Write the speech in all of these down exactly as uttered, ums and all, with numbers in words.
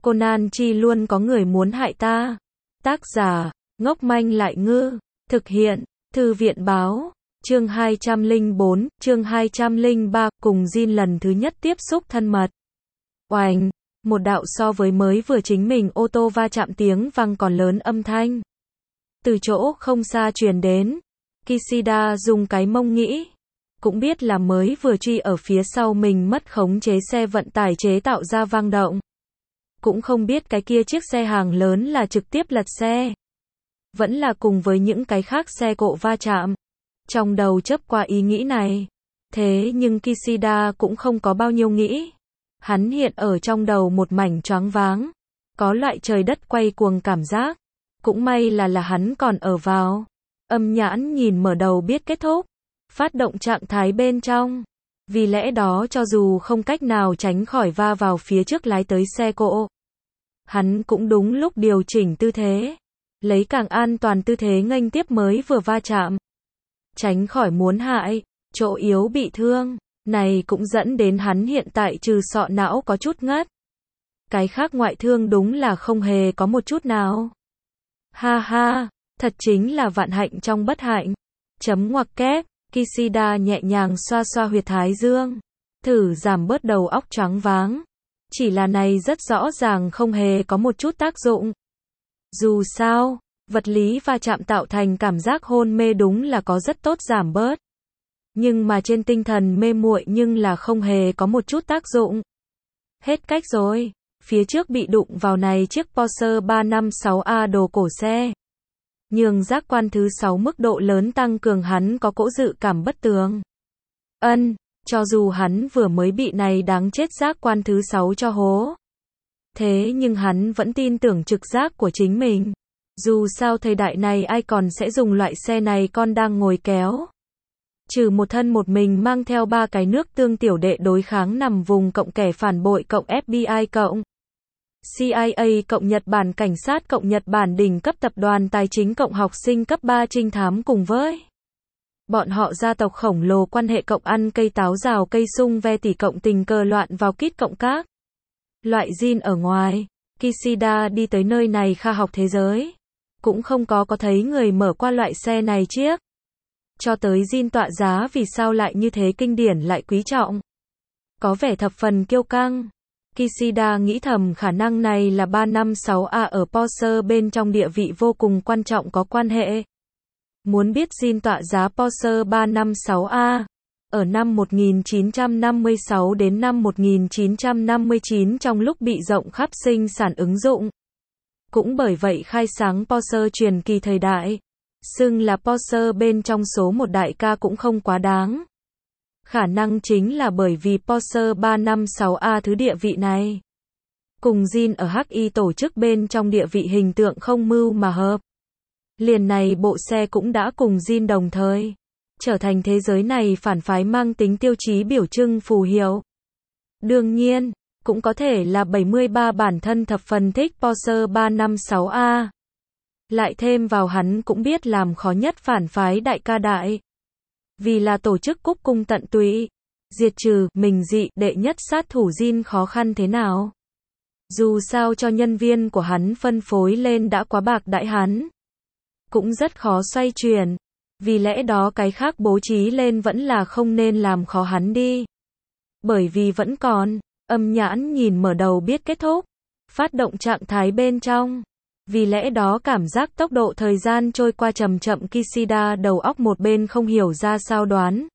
Conan chi luôn có người muốn hại ta. Tác giả, ngốc manh lại ngư. Thực hiện, Thư viện báo. Chương hai trăm lẻ bốn, chương hai trăm lẻ ba, cùng Jin lần thứ nhất tiếp xúc thân mật. Oành, một đạo so với mới vừa chính mình ô tô va chạm tiếng vang còn lớn âm thanh. Từ chỗ không xa truyền đến. Kishida dùng cái mông nghĩ. Cũng biết là mới vừa truy ở phía sau mình mất khống chế xe vận tải chế tạo ra vang động. Cũng không biết cái kia chiếc xe hàng lớn là trực tiếp lật xe. Vẫn là cùng với những cái khác xe cộ va chạm. Trong đầu chớp qua ý nghĩ này. Thế nhưng Kishida cũng không có bao nhiêu nghĩ. Hắn hiện ở trong đầu một mảnh choáng váng. Có loại trời đất quay cuồng cảm giác. Cũng may là là hắn còn ở vào. Âm nhãn nhìn mở đầu biết kết thúc. Phát động trạng thái bên trong. Vì lẽ đó cho dù không cách nào tránh khỏi va vào phía trước lái tới xe cộ. Hắn cũng đúng lúc điều chỉnh tư thế. Lấy càng an toàn tư thế nghênh tiếp mới vừa va chạm. Tránh khỏi muốn hại, chỗ yếu bị thương. Này cũng dẫn đến hắn hiện tại trừ sọ não có chút ngất. Cái khác ngoại thương đúng là không hề có một chút nào. Ha ha, thật chính là vạn hạnh trong bất hạnh. Chấm ngoặc kép, Kishida nhẹ nhàng xoa xoa huyệt thái dương. Thử giảm bớt đầu óc choáng váng. Chỉ là này rất rõ ràng không hề có một chút tác dụng. Dù sao, vật lý va chạm tạo thành cảm giác hôn mê đúng là có rất tốt giảm bớt. Nhưng mà trên tinh thần mê muội nhưng là không hề có một chút tác dụng. Hết cách rồi, phía trước bị đụng vào này chiếc Porsche ba năm sáu A đồ cổ xe. Nhường giác quan thứ sáu mức độ lớn tăng cường hắn có cỗ dự cảm bất tường. Ân, cho dù hắn vừa mới bị này đáng chết giác quan thứ sáu cho hố. Thế nhưng hắn vẫn tin tưởng trực giác của chính mình. Dù sao thời đại này ai còn sẽ dùng loại xe này con đang ngồi kéo. Trừ một thân một mình mang theo ba cái nước tương tiểu đệ đối kháng nằm vùng cộng kẻ phản bội cộng ép bê i cộng. C I A cộng Nhật Bản cảnh sát cộng Nhật Bản đỉnh cấp tập đoàn tài chính cộng học sinh cấp ba trinh thám cùng với bọn họ gia tộc khổng lồ quan hệ cộng ăn cây táo rào cây sung ve tỉ cộng tình cờ loạn vào kít cộng các loại Jin ở ngoài. Kishida đi tới nơi này kha học thế giới. Cũng không có có thấy người mở qua loại xe này chiếc. Cho tới Jin tọa giá vì sao lại như thế kinh điển lại quý trọng. Có vẻ thập phần kiêu căng. Kishida nghĩ thầm khả năng này là ba năm sáu A ở Porsche bên trong địa vị vô cùng quan trọng có quan hệ. Muốn biết Jin tọa giá Porsche ba năm sáu A. Ở năm một nghìn chín trăm năm mươi sáu đến năm một nghìn chín trăm năm mươi chín trong lúc bị rộng khắp sinh sản ứng dụng. Cũng bởi vậy khai sáng Porsche truyền kỳ thời đại. Xưng là Porsche bên trong số một đại ca cũng không quá đáng. Khả năng chính là bởi vì Porsche ba năm sáu A thứ địa vị này. Cùng Jin ở hát i tổ chức bên trong địa vị hình tượng không mưu mà hợp. Liền này bộ xe cũng đã cùng Jin đồng thời. Trở thành thế giới này phản phái mang tính tiêu chí biểu trưng phù hiệu. Đương nhiên, cũng có thể là bảy mươi ba bản thân thập phần thích Porsche ba năm sáu A. Lại thêm vào hắn cũng biết làm khó nhất phản phái đại ca đại. Vì là tổ chức cúc cung tận tụy, diệt trừ, mình dị, đệ nhất sát thủ Jin khó khăn thế nào. Dù sao cho nhân viên của hắn phân phối lên đã quá bạc đại hắn. Cũng rất khó xoay chuyển. Vì lẽ đó cái khác bố trí lên vẫn là không nên làm khó hắn đi. Bởi vì vẫn còn, âm nhãn nhìn mở đầu biết kết thúc. Phát động trạng thái bên trong. Vì lẽ đó cảm giác tốc độ thời gian trôi qua chậm chậm Kishida đầu óc một bên không hiểu ra sao đoán.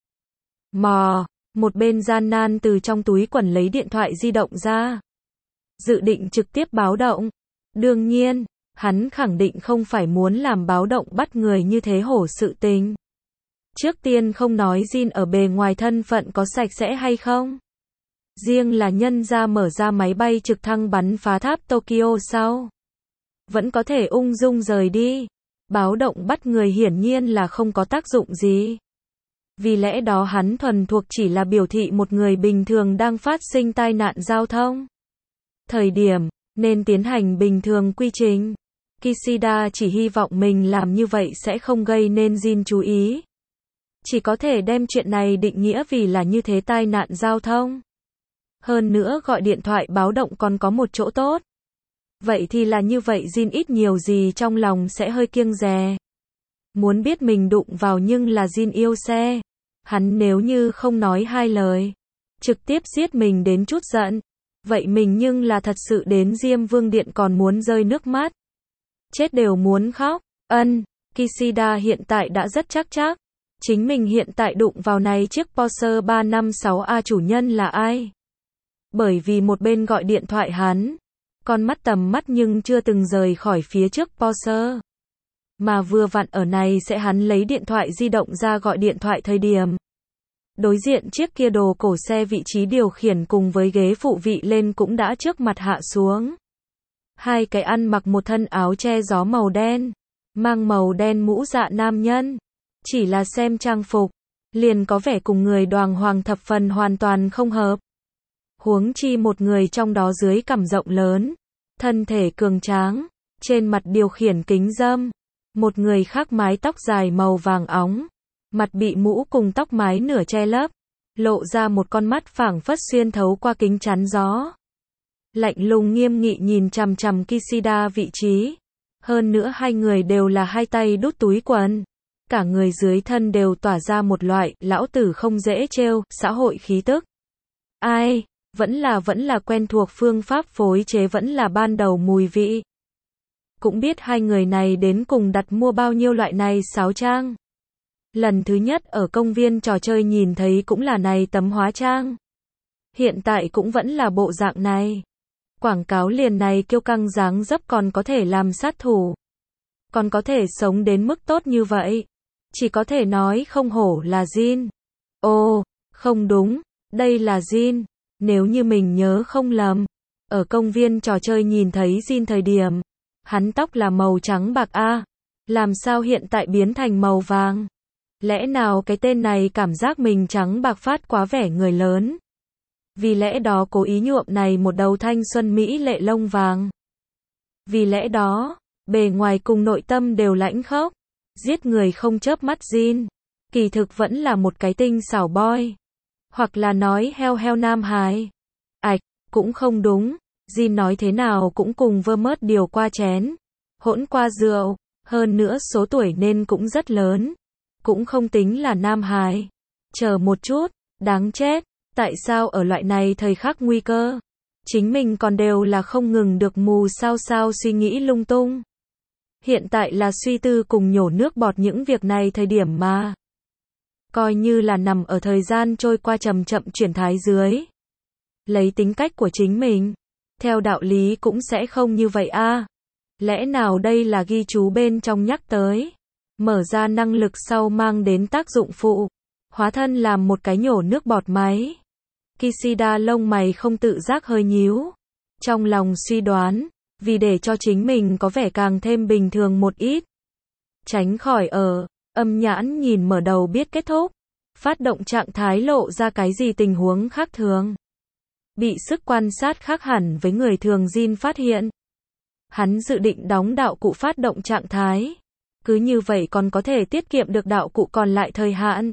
Mò, một bên gian nan từ trong túi quần lấy điện thoại di động ra. Dự định trực tiếp báo động. Đương nhiên, hắn khẳng định không phải muốn làm báo động bắt người như thế hổ sự tình. Trước tiên không nói Jin ở bề ngoài thân phận có sạch sẽ hay không. Riêng là nhân ra mở ra máy bay trực thăng bắn phá tháp Tokyo sau. Vẫn có thể ung dung rời đi. Báo động bắt người hiển nhiên là không có tác dụng gì. Vì lẽ đó hắn thuần thuộc chỉ là biểu thị một người bình thường đang phát sinh tai nạn giao thông. Thời điểm, nên tiến hành bình thường quy trình. Kishida chỉ hy vọng mình làm như vậy sẽ không gây nên Jin chú ý. Chỉ có thể đem chuyện này định nghĩa vì là như thế tai nạn giao thông. Hơn nữa gọi điện thoại báo động còn có một chỗ tốt. Vậy thì là như vậy Jin ít nhiều gì trong lòng sẽ hơi kiêng dè. Muốn biết mình đụng vào nhưng là Jin yêu xe. Hắn nếu như không nói hai lời, trực tiếp giết mình đến chút giận. Vậy mình nhưng là thật sự đến Diêm Vương Điện còn muốn rơi nước mắt. Chết đều muốn khóc. Ân, Kishida hiện tại đã rất chắc chắc. Chính mình hiện tại đụng vào này chiếc Porsche ba năm sáu A chủ nhân là ai. Bởi vì một bên gọi điện thoại hắn, con mắt tầm mắt nhưng chưa từng rời khỏi phía trước Porsche. Mà vừa vặn ở này sẽ hắn lấy điện thoại di động ra gọi điện thoại thời điểm. Đối diện chiếc kia đồ cổ xe vị trí điều khiển cùng với ghế phụ vị lên cũng đã trước mặt hạ xuống. Hai cái ăn mặc một thân áo che gió màu đen, mang màu đen mũ dạ nam nhân. Chỉ là xem trang phục, liền có vẻ cùng người đoàng hoàng thập phần hoàn toàn không hợp. Huống chi một người trong đó dưới cằm rộng lớn, thân thể cường tráng, trên mặt điều khiển kính râm. Một người khác mái tóc dài màu vàng óng, mặt bị mũ cùng tóc mái nửa che lấp, lộ ra một con mắt phảng phất xuyên thấu qua kính chắn gió. Lạnh lùng nghiêm nghị nhìn chằm chằm Kishida vị trí. Hơn nữa hai người đều là hai tay đút túi quần. Cả người dưới thân đều tỏa ra một loại lão tử không dễ trêu, xã hội khí tức. Ai, vẫn là vẫn là quen thuộc phương pháp phối chế vẫn là ban đầu mùi vị. Cũng biết hai người này đến cùng đặt mua bao nhiêu loại này sáo trang. Lần thứ nhất ở công viên trò chơi nhìn thấy cũng là này tấm hóa trang. Hiện tại cũng vẫn là bộ dạng này. Quảng cáo liền này kiêu căng dáng dấp còn có thể làm sát thủ. Còn có thể sống đến mức tốt như vậy. Chỉ có thể nói không hổ là Jin. Ồ, không đúng, đây là Jin. Nếu như mình nhớ không lầm, ở công viên trò chơi nhìn thấy Jin thời điểm, hắn tóc là màu trắng bạc a, làm sao hiện tại biến thành màu vàng? Lẽ nào cái tên này cảm giác mình trắng bạc phát quá vẻ người lớn? Vì lẽ đó cố ý nhuộm này một đầu thanh xuân mỹ lệ lông vàng. Vì lẽ đó, bề ngoài cùng nội tâm đều lãnh khốc, giết người không chớp mắt Jin, kỳ thực vẫn là một cái tinh xảo boy, hoặc là nói heo heo nam hài. Ảch, cũng không đúng, Jin nói thế nào cũng cùng Vermouth điều qua chén, hỗn qua rượu, hơn nữa số tuổi nên cũng rất lớn, cũng không tính là nam hài. Chờ một chút, đáng chết, tại sao ở loại này thời khắc nguy cơ, chính mình còn đều là không ngừng được mù sao sao suy nghĩ lung tung. Hiện tại là suy tư cùng nhổ nước bọt những việc này thời điểm mà. Coi như là nằm ở thời gian trôi qua chậm chậm chuyển thái dưới. Lấy tính cách của chính mình, theo đạo lý cũng sẽ không như vậy a. Lẽ nào đây là ghi chú bên trong nhắc tới, mở ra năng lực sau mang đến tác dụng phụ, hóa thân làm một cái nhổ nước bọt máy. Kishida lông mày không tự giác hơi nhíu, trong lòng suy đoán, vì để cho chính mình có vẻ càng thêm bình thường một ít. Tránh khỏi ở, âm nhãn nhìn mở đầu biết kết thúc, phát động trạng thái lộ ra cái gì tình huống khác thường. Bị sức quan sát khác hẳn với người thường Jin phát hiện. Hắn dự định đóng đạo cụ phát động trạng thái. Cứ như vậy còn có thể tiết kiệm được đạo cụ còn lại thời hạn.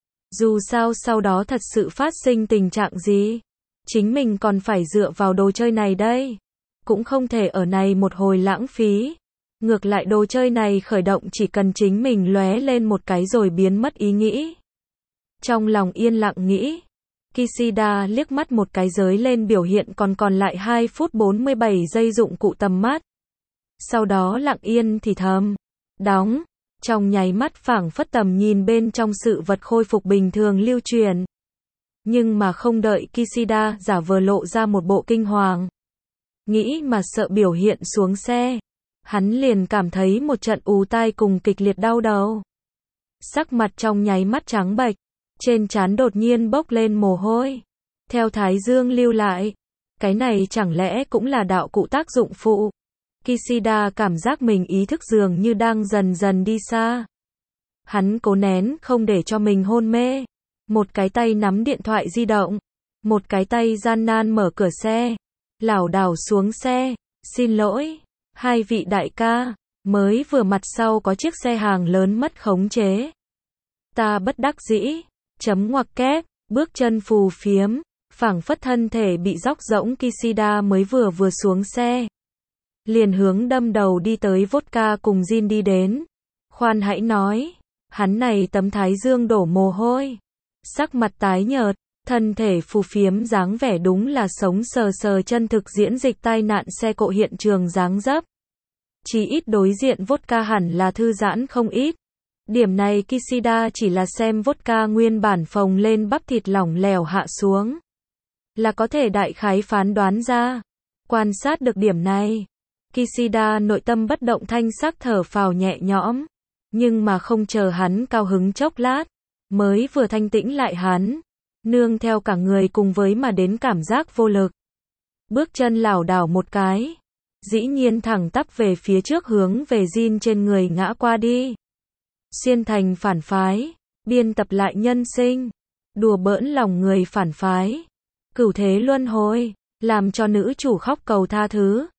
Dù sao sau đó thật sự phát sinh tình trạng gì, chính mình còn phải dựa vào đồ chơi này đây. Cũng không thể ở này một hồi lãng phí. Ngược lại đồ chơi này khởi động chỉ cần chính mình lóe lên một cái rồi biến mất ý nghĩ. Trong lòng yên lặng nghĩ, Kishida liếc mắt một cái giới lên biểu hiện còn còn lại hai phút bốn mươi bảy giây dụng cụ tầm mắt. Sau đó lặng yên thì thầm, đóng, trong nháy mắt phảng phất tầm nhìn bên trong sự vật khôi phục bình thường lưu truyền. Nhưng mà không đợi Kishida giả vờ lộ ra một bộ kinh hoàng, nghĩ mà sợ biểu hiện xuống xe, hắn liền cảm thấy một trận ù tai cùng kịch liệt đau đầu. Sắc mặt trong nháy mắt trắng bệch, trên trán đột nhiên bốc lên mồ hôi, theo thái dương lưu lại. Cái này chẳng lẽ cũng là đạo cụ tác dụng phụ? Kishida cảm giác mình ý thức dường như đang dần dần đi xa. Hắn cố nén không để cho mình hôn mê, một cái tay nắm điện thoại di động, một cái tay gian nan mở cửa xe, lảo đảo xuống xe. Xin lỗi, hai vị đại ca, mới vừa mặt sau có chiếc xe hàng lớn mất khống chế. Ta bất đắc dĩ, chấm ngoặc kép, bước chân phù phiếm, phảng phất thân thể bị róc rỗng. Kishida mới vừa vừa xuống xe, liền hướng đâm đầu đi tới vodka cùng Jin đi đến. Khoan hãy nói, hắn này tấm thái dương đổ mồ hôi, sắc mặt tái nhợt, thân thể phù phiếm dáng vẻ đúng là sống sờ sờ chân thực diễn dịch tai nạn xe cộ hiện trường dáng dấp. Chỉ ít đối diện vodka hẳn là thư giãn không ít. Điểm này Kishida chỉ là xem vodka nguyên bản phồng lên bắp thịt lỏng lẻo hạ xuống, là có thể đại khái phán đoán ra. Quan sát được điểm này, Kishida nội tâm bất động thanh sắc thở phào nhẹ nhõm. Nhưng mà không chờ hắn cao hứng chốc lát, mới vừa thanh tĩnh lại hắn, nương theo cả người cùng với mà đến cảm giác vô lực. Bước chân lảo đảo một cái, dĩ nhiên thẳng tắp về phía trước hướng về Jin trên người ngã qua đi. Xuyên thành phản phái, biên tập lại nhân sinh, đùa bỡn lòng người phản phái, cửu thế luân hồi, làm cho nữ chủ khóc cầu tha thứ.